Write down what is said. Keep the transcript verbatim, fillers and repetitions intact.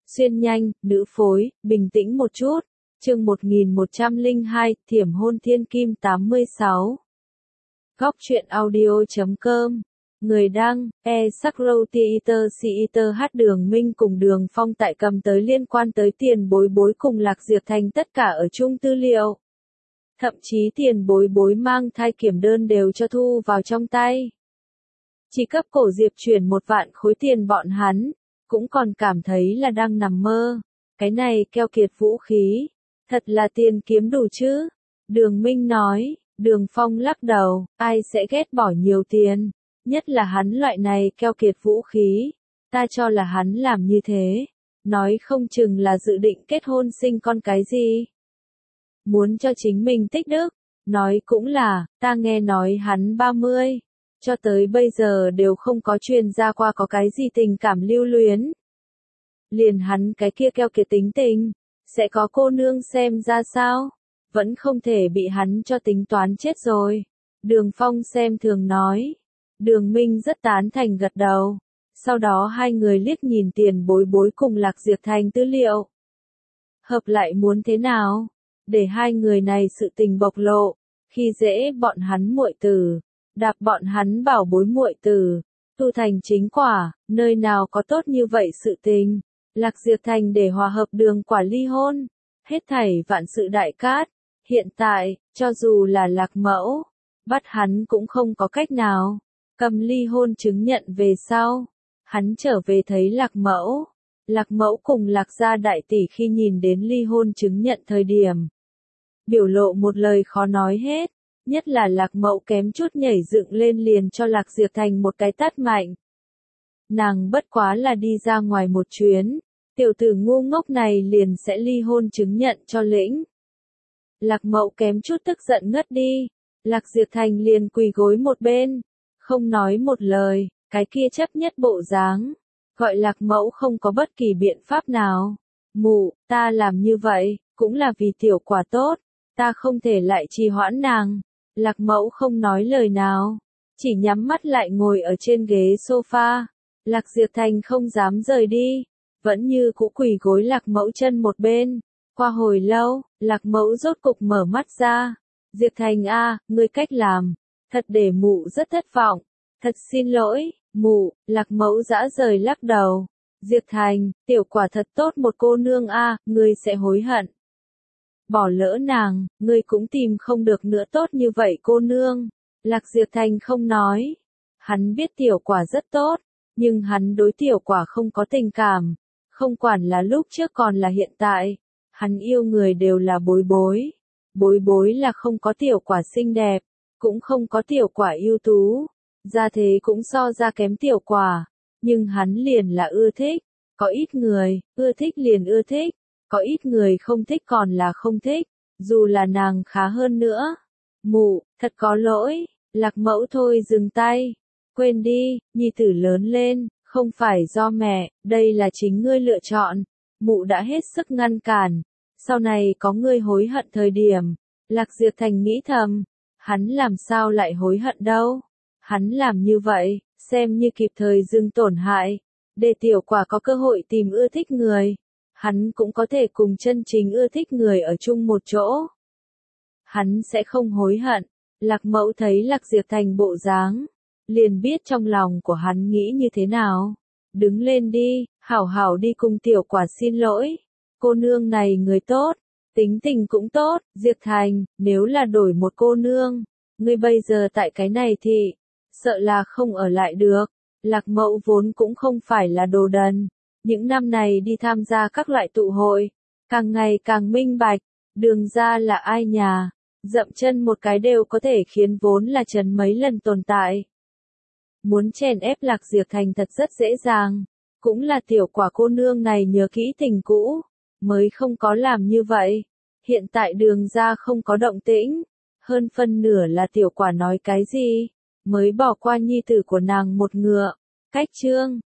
Xuyên nhanh, nữ phối, bình tĩnh một chút. Chương một nghìn một trăm lẻ hai, Thiểm hôn thiên kim tám mươi sáu. Góc truyện audio chấm com. Người đăng, e Sakro Theater Theater hát Đường Minh cùng Đường Phong tại cầm tới liên quan tới tiền bối bối cùng Lạc Diệp Thành tất cả ở chung tư liệu. Thậm chí tiền bối bối mang thai kiểm đơn đều cho thu vào trong tay. Chỉ cấp cổ Diệp chuyển một vạn khối tiền bọn hắn, cũng còn cảm thấy là đang nằm mơ. Cái này keo kiệt vũ khí, thật là tiền kiếm đủ chứ. Đường Minh nói, Đường Phong lắc đầu, ai sẽ ghét bỏ nhiều tiền, nhất là hắn loại này keo kiệt vũ khí. Ta cho là hắn làm như thế, nói không chừng là dự định kết hôn sinh con cái gì. Muốn cho chính mình tích đức, nói cũng là, ta nghe nói hắn ba mươi. Cho tới bây giờ đều không có truyền ra qua có cái gì tình cảm lưu luyến. Liền hắn cái kia keo kiệt tính tình, sẽ có cô nương xem ra sao? Vẫn không thể bị hắn cho tính toán chết rồi. Đường Phong xem thường nói. Đường Minh rất tán thành gật đầu. Sau đó hai người liếc nhìn tiền bối bối cùng Lạc Diệp Thành tư liệu. Hợp lại muốn thế nào? Để hai người này sự tình bộc lộ, khi dễ bọn hắn muội tử, đạp bọn hắn bảo bối muội tử, tu thành chính quả, nơi nào có tốt như vậy sự tình. Lạc Diệp Thành để hòa hợp Đường Quả ly hôn, hết thảy vạn sự đại cát. Hiện tại, cho dù là Lạc Mẫu, bắt hắn cũng không có cách nào. Cầm ly hôn chứng nhận về sau, hắn trở về thấy Lạc Mẫu. Lạc Mẫu cùng Lạc gia đại tỷ khi nhìn đến ly hôn chứng nhận thời điểm, biểu lộ một lời khó nói hết, nhất là Lạc Mẫu kém chút nhảy dựng lên liền cho Lạc Diệp Thành một cái tát mạnh. Nàng bất quá là đi ra ngoài một chuyến, tiểu tử ngu ngốc này liền sẽ ly hôn chứng nhận cho lĩnh. Lạc Mẫu kém chút tức giận ngất đi, Lạc Diệp Thành liền quỳ gối một bên, không nói một lời, cái kia chấp nhất bộ dáng, gọi Lạc Mẫu không có bất kỳ biện pháp nào. Mụ, ta làm như vậy, cũng là vì tiểu quả tốt, ta không thể lại trì hoãn nàng. Lạc Mẫu không nói lời nào, chỉ nhắm mắt lại ngồi ở trên ghế sofa. Lạc Diệp Thành không dám rời đi, vẫn như cũ quỳ gối Lạc Mẫu chân một bên. Qua hồi lâu, Lạc Mẫu rốt cục mở mắt ra. Diệp Thành a, ngươi cách làm, thật để mụ rất thất vọng. Thật xin lỗi, mụ. Lạc Mẫu dã rời lắc đầu. Diệp Thành, tiểu quả thật tốt một cô nương a, ngươi sẽ hối hận. Bỏ lỡ nàng, ngươi cũng tìm không được nữa tốt như vậy cô nương. Lạc Diệp Thành không nói. Hắn biết tiểu quả rất tốt, nhưng hắn đối tiểu quả không có tình cảm. Không quản là lúc trước còn là hiện tại, hắn yêu người đều là bối bối. Bối bối là không có tiểu quả xinh đẹp, cũng không có tiểu quả ưu tú, gia thế cũng so ra kém tiểu quả, nhưng hắn liền là ưa thích. Có ít người, ưa thích liền ưa thích, có ít người không thích còn là không thích, dù là nàng khá hơn nữa. Mụ, thật có lỗi. Lạc Mẫu thôi dừng tay. Quên đi, nhi tử lớn lên, không phải do mẹ, đây là chính ngươi lựa chọn. Mụ đã hết sức ngăn cản, sau này có ngươi hối hận thời điểm. Lạc Diệp Thành nghĩ thầm, hắn làm sao lại hối hận đâu. Hắn làm như vậy, xem như kịp thời dừng tổn hại, để tiểu quả có cơ hội tìm ưa thích người. Hắn cũng có thể cùng chân chính ưa thích người ở chung một chỗ. Hắn sẽ không hối hận. Lạc Mẫu thấy Lạc Diệp Thành bộ dáng, liền biết trong lòng của hắn nghĩ như thế nào. Đứng lên đi, hảo hảo đi cùng tiểu quả xin lỗi. Cô nương này người tốt, tính tình cũng tốt. Diệp Thành, nếu là đổi một cô nương, ngươi bây giờ tại cái này thì, sợ là không ở lại được. Lạc Mẫu vốn cũng không phải là đồ đần. Những năm này đi tham gia các loại tụ hội, càng ngày càng minh bạch, Đường gia là ai nhà, dậm chân một cái đều có thể khiến vốn là trần mấy lần tồn tại. Muốn chèn ép Lạc Diệp Thành thật rất dễ dàng, cũng là tiểu quả cô nương này nhớ kỹ tình cũ, mới không có làm như vậy. Hiện tại Đường gia không có động tĩnh, hơn phân nửa là tiểu quả nói cái gì, mới bỏ qua nhi tử của nàng một ngựa. Cách chương